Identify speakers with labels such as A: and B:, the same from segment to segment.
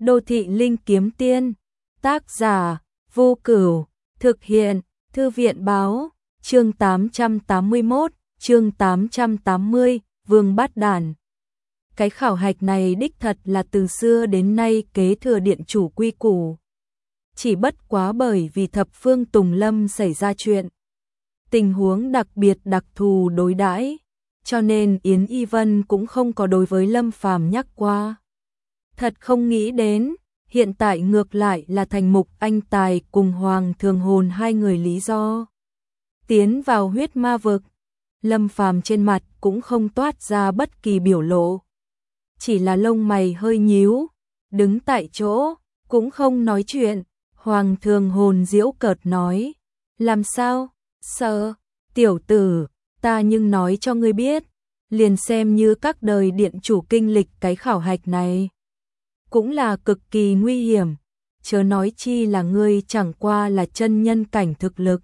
A: Đô thị linh kiếm tiên, tác giả, Vô Cửu, thực hiện, Thư viện báo, chương 881, chương 880, Vương Bát Đản. Cái khảo hạch này đích thật là từ xưa đến nay kế thừa điện chủ quy củ. Chỉ bất quá bởi vì thập phương Tùng Lâm xảy ra chuyện. Tình huống đặc biệt đặc thù đối đãi, cho nên Yến Y Vân cũng không có đối với Lâm Phàm nhắc qua. Thật không nghĩ đến, hiện tại ngược lại là thành Mục Anh Tài cùng Hoàng Thường Hồn hai người lý do. Tiến vào huyết ma vực, Lâm Phàm trên mặt cũng không toát ra bất kỳ biểu lộ. Chỉ là lông mày hơi nhíu, đứng tại chỗ, cũng không nói chuyện. Hoàng Thường Hồn giễu cợt nói, làm sao, sợ, tiểu tử, ta nhưng nói cho ngươi biết, liền xem như các đời điện chủ kinh lịch cái khảo hạch này. Cũng là cực kỳ nguy hiểm, chớ nói chi là ngươi chẳng qua là chân nhân cảnh thực lực.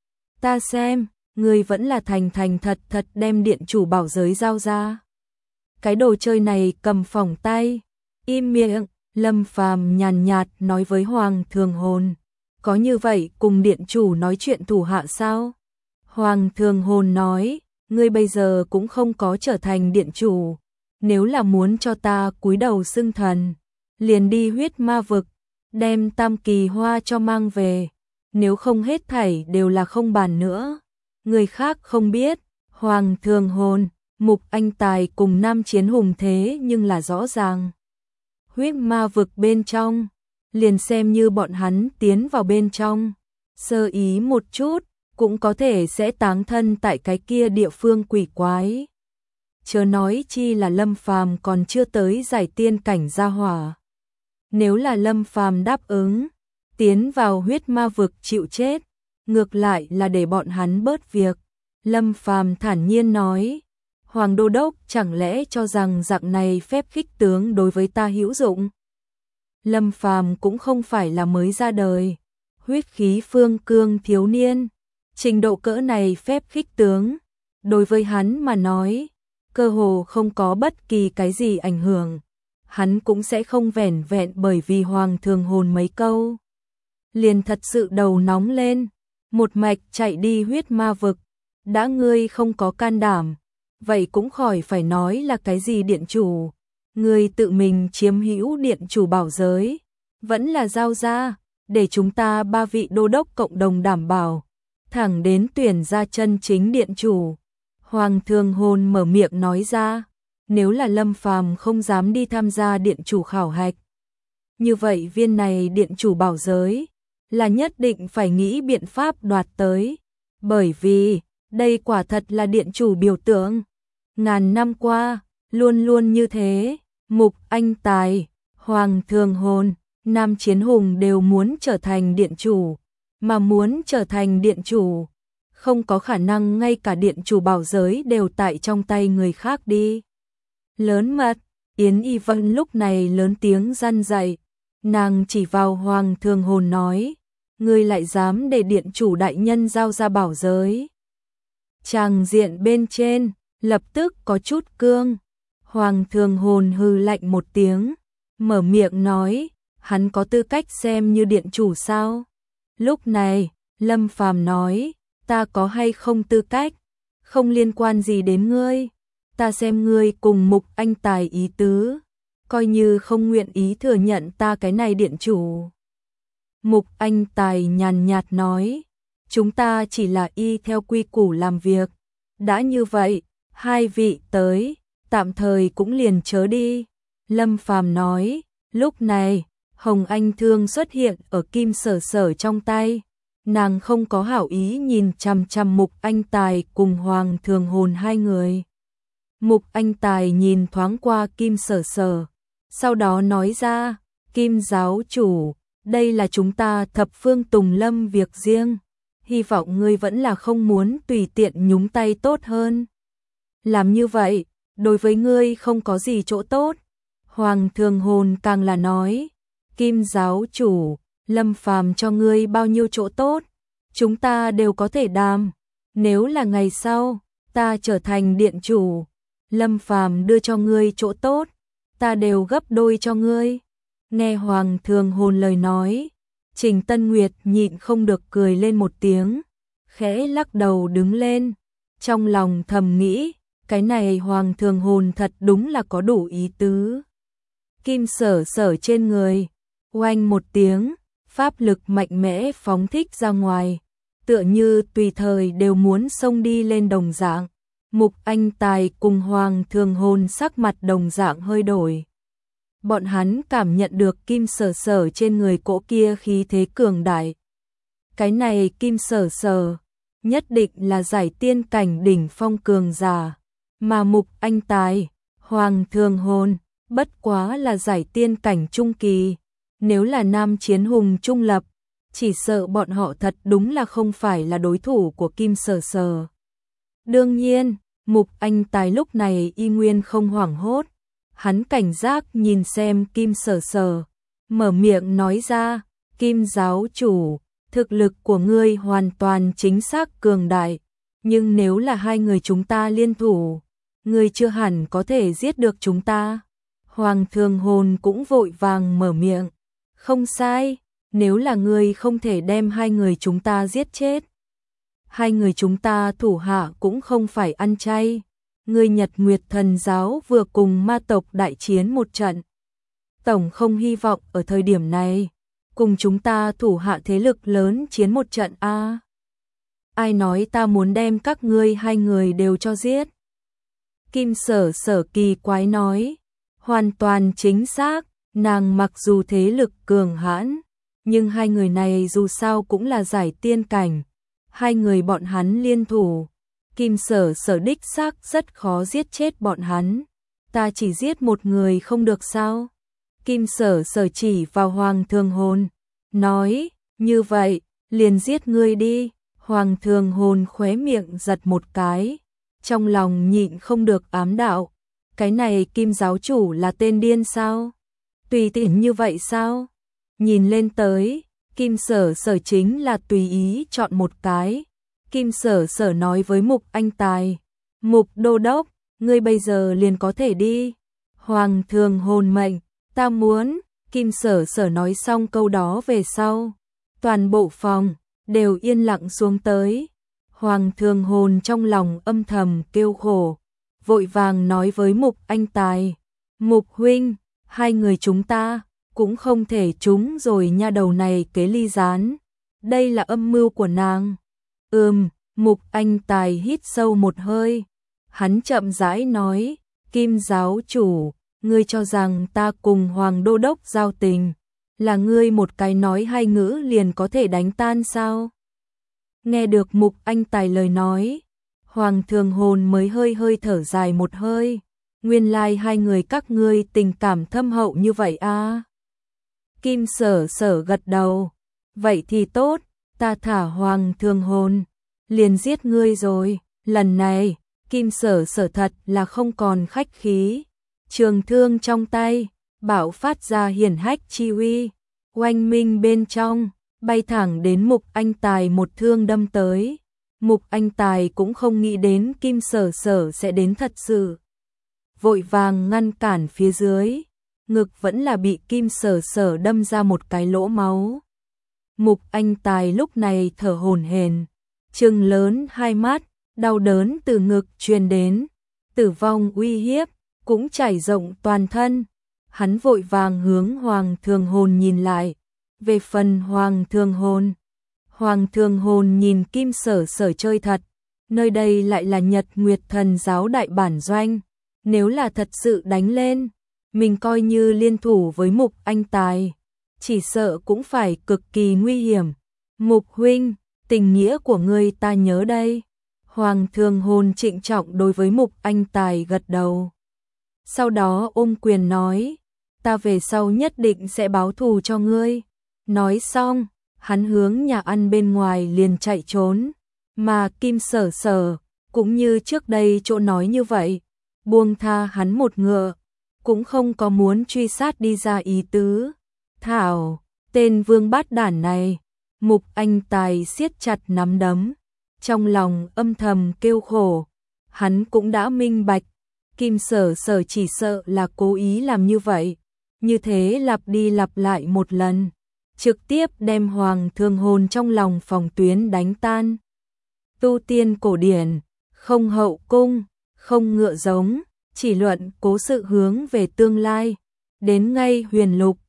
A: Ta xem, ngươi vẫn là thành thật thật đem điện chủ bảo giới giao ra. Cái đồ chơi này cầm phỏng tay, im miệng. Lâm Phàm nhàn nhạt nói với Hoàng Thường Hồn, có như vậy cùng điện chủ nói chuyện thủ hạ sao? Hoàng Thường Hồn nói, ngươi bây giờ cũng không có trở thành điện chủ, nếu là muốn cho ta cúi đầu xưng thần, liền đi huyết ma vực, đem tam kỳ hoa cho mang về, nếu không hết thảy đều là không bàn nữa. Người khác không biết, Hoàng Thường Hồn, Mục Anh Tài cùng Nam Chiến Hùng thế nhưng là rõ ràng. Huyết ma vực bên trong, liền xem như bọn hắn tiến vào bên trong, sơ ý một chút, cũng có thể sẽ táng thân tại cái kia địa phương quỷ quái. Chớ nói chi là Lâm Phàm còn chưa tới giải tiên cảnh gia hỏa. Nếu là Lâm Phàm đáp ứng, tiến vào huyết ma vực chịu chết, ngược lại là để bọn hắn bớt việc. Lâm Phàm thản nhiên nói, Hoàng Đô Đốc chẳng lẽ cho rằng dạng này phép khích tướng đối với ta hữu dụng? Lâm Phàm cũng không phải là mới ra đời, huyết khí phương cương thiếu niên, trình độ cỡ này phép khích tướng, đối với hắn mà nói, cơ hồ không có bất kỳ cái gì ảnh hưởng, hắn cũng sẽ không vẻn vẹn bởi vì Hoàng Thường Hồn mấy câu. Liền thật sự đầu nóng lên, một mạch chạy đi huyết ma vực, đã ngươi không có can đảm. Vậy cũng khỏi phải nói là cái gì điện chủ, người tự mình chiếm hữu điện chủ bảo giới, vẫn là giao ra, để chúng ta ba vị đô đốc cộng đồng đảm bảo, thẳng đến tuyển ra chân chính điện chủ. Hoàng Thường Hồn mở miệng nói ra, nếu là Lâm Phàm không dám đi tham gia điện chủ khảo hạch, như vậy viên này điện chủ bảo giới, là nhất định phải nghĩ biện pháp đoạt tới, bởi vì, đây quả thật là điện chủ biểu tượng. Ngàn năm qua, luôn luôn như thế, Mục Anh Tài, Hoàng Thường Hồn, Nam Chiến Hùng đều muốn trở thành điện chủ, mà muốn trở thành điện chủ, không có khả năng ngay cả điện chủ bảo giới đều tại trong tay người khác đi. Lớn mật, Yến Y Vân lúc này lớn tiếng răn dạy, nàng chỉ vào Hoàng Thường Hồn nói, ngươi lại dám để điện chủ đại nhân giao ra bảo giới. Tràng diện bên trên lập tức có chút cương. Hoàng Thường Hồn hừ lạnh một tiếng, mở miệng nói, hắn có tư cách xem như điện chủ sao? Lúc này, Lâm Phàm nói, ta có hay không tư cách, không liên quan gì đến ngươi, ta xem ngươi cùng Mục Anh Tài ý tứ, coi như không nguyện ý thừa nhận ta cái này điện chủ. Mục Anh Tài nhàn nhạt nói, chúng ta chỉ là y theo quy củ làm việc, đã như vậy, hai vị tới, tạm thời cũng liền chớ đi. Lâm Phàm nói, lúc này, Hồng Anh Thương xuất hiện ở Kim Sở Sở trong tay. Nàng không có hảo ý nhìn chằm chằm Mục Anh Tài cùng Hoàng Thường Hồn hai người. Mục Anh Tài nhìn thoáng qua Kim Sở Sở, sau đó nói ra, Kim giáo chủ, đây là chúng ta thập phương Tùng Lâm việc riêng, hy vọng ngươi vẫn là không muốn tùy tiện nhúng tay tốt hơn. Làm như vậy, đối với ngươi không có gì chỗ tốt. Hoàng Thường Hồn càng là nói, Kim giáo chủ, Lâm Phàm cho ngươi bao nhiêu chỗ tốt, chúng ta đều có thể đàm. Nếu là ngày sau, ta trở thành điện chủ, Lâm Phàm đưa cho ngươi chỗ tốt, ta đều gấp đôi cho ngươi. Nghe Hoàng Thường Hồn lời nói, Trình Tân Nguyệt nhịn không được cười lên một tiếng, khẽ lắc đầu đứng lên, trong lòng thầm nghĩ, cái này Hoàng Thường Hồn thật đúng là có đủ ý tứ. Kim Sở Sở trên người, oanh một tiếng, pháp lực mạnh mẽ phóng thích ra ngoài, tựa như tùy thời đều muốn xông đi lên đồng dạng. Mục Anh Tài cùng Hoàng Thường Hồn sắc mặt đồng dạng hơi đổi. Bọn hắn cảm nhận được Kim Sở Sở trên người cỗ kia khí thế cường đại. Cái này Kim Sở Sở nhất định là giải tiên cảnh đỉnh phong cường giả, mà Mục Anh Tài, Hoàng Thường Hồn bất quá là giải tiên cảnh trung kỳ. Nếu là nam chiến hùng trung lập, chỉ sợ bọn họ thật đúng là không phải là đối thủ của Kim Sở Sở. Đương nhiên, Mục Anh Tài lúc này y nguyên không hoảng hốt, hắn cảnh giác nhìn xem Kim Sở Sở, mở miệng nói ra, Kim giáo chủ, thực lực của ngươi hoàn toàn chính xác cường đại, nhưng nếu là hai người chúng ta liên thủ, ngươi chưa hẳn có thể giết được chúng ta. Hoàng Thường Hồn cũng vội vàng mở miệng, không sai, nếu là ngươi không thể đem hai người chúng ta giết chết. Hai người chúng ta thủ hạ cũng không phải ăn chay. Ngươi Nhật Nguyệt Thần giáo vừa cùng ma tộc đại chiến một trận. Tổng không hy vọng ở thời điểm này, cùng chúng ta thủ hạ thế lực lớn chiến một trận a. Ai nói ta muốn đem các ngươi hai người đều cho giết? Kim Sở Sở kỳ quái nói, hoàn toàn chính xác, nàng mặc dù thế lực cường hãn, nhưng hai người này dù sao cũng là giải tiên cảnh. Hai người bọn hắn liên thủ, Kim Sở Sở đích xác rất khó giết chết bọn hắn. Ta chỉ giết một người không được sao? Kim Sở Sở chỉ vào Hoàng Thường Hồn, nói, như vậy, liền giết ngươi đi. Hoàng Thường Hồn khóe miệng giật một cái, trong lòng nhịn không được ám đạo, cái này Kim giáo chủ là tên điên sao? Tùy tiện như vậy sao? Nhìn lên tới, Kim Sở Sở chính là tùy ý chọn một cái. Kim Sở Sở nói với Mục Anh Tài, Mục Đô Đốc, ngươi bây giờ liền có thể đi. Hoàng Thường Hồn mệnh, ta muốn. Kim Sở Sở nói xong câu đó về sau, toàn bộ phòng đều yên lặng xuống tới. Hoàng Thường Hồn trong lòng âm thầm kêu khổ, vội vàng nói với Mục Anh Tài, Mục huynh, hai người chúng ta cũng không thể trúng rồi nha, đầu này kế ly gián, đây là âm mưu của nàng. Mục Anh Tài hít sâu một hơi, hắn chậm rãi nói, Kim giáo chủ, ngươi cho rằng ta cùng Hoàng Đô Đốc giao tình, là ngươi một cái nói hai ngữ liền có thể đánh tan sao? Nghe được Mục Anh Tài lời nói, Hoàng Thường Hồn mới hơi hơi thở dài một hơi, nguyên lai hai người các ngươi tình cảm thâm hậu như vậy a. Kim Sở Sở gật đầu, vậy thì tốt, ta thả Hoàng Thường Hồn, liền giết ngươi rồi. Lần này, Kim Sở Sở thật là không còn khách khí, trường thương trong tay, bạo phát ra hiển hách chi uy, oanh minh bên trong, bay thẳng đến Mục Anh Tài một thương đâm tới. Mục Anh Tài cũng không nghĩ đến Kim Sở Sở sẽ đến thật sự, vội vàng ngăn cản phía dưới, ngực vẫn là bị Kim Sở Sở đâm ra một cái lỗ máu. Mục Anh Tài lúc này thở hổn hển, trừng lớn hai mắt, đau đớn từ ngực truyền đến, tử vong uy hiếp cũng trải rộng toàn thân. Hắn vội vàng hướng Hoàng Thường Hồn nhìn lại. Về phần Hoàng Thường Hồn nhìn Kim Sở Sở chơi thật, nơi đây lại là Nhật Nguyệt Thần giáo đại bản doanh, nếu là thật sự đánh lên, mình coi như liên thủ với Mục Anh Tài, chỉ sợ cũng phải cực kỳ nguy hiểm. Mục huynh, tình nghĩa của ngươi ta nhớ đây. Hoàng Thường Hồn trịnh trọng đối với Mục Anh Tài gật đầu. Sau đó ôm quyền nói, ta về sau nhất định sẽ báo thù cho ngươi. Nói xong, hắn hướng nhà ăn bên ngoài liền chạy trốn, mà Kim Sở Sở cũng như trước đây chỗ nói như vậy, buông tha hắn một ngựa, cũng không có muốn truy sát đi ra ý tứ. Thảo, tên vương bát đản này. Mục Anh Tài siết chặt nắm đấm, trong lòng âm thầm kêu khổ, hắn cũng đã minh bạch, Kim Sở Sở chỉ sợ là cố ý làm như vậy, như thế lặp đi lặp lại một lần, trực tiếp đem Hoàng Thương Hồn trong lòng phòng tuyến đánh tan. Tu tiên cổ điển, không hậu cung, không ngựa giống, chỉ luận cố sự hướng về tương lai, đến ngay huyền lục,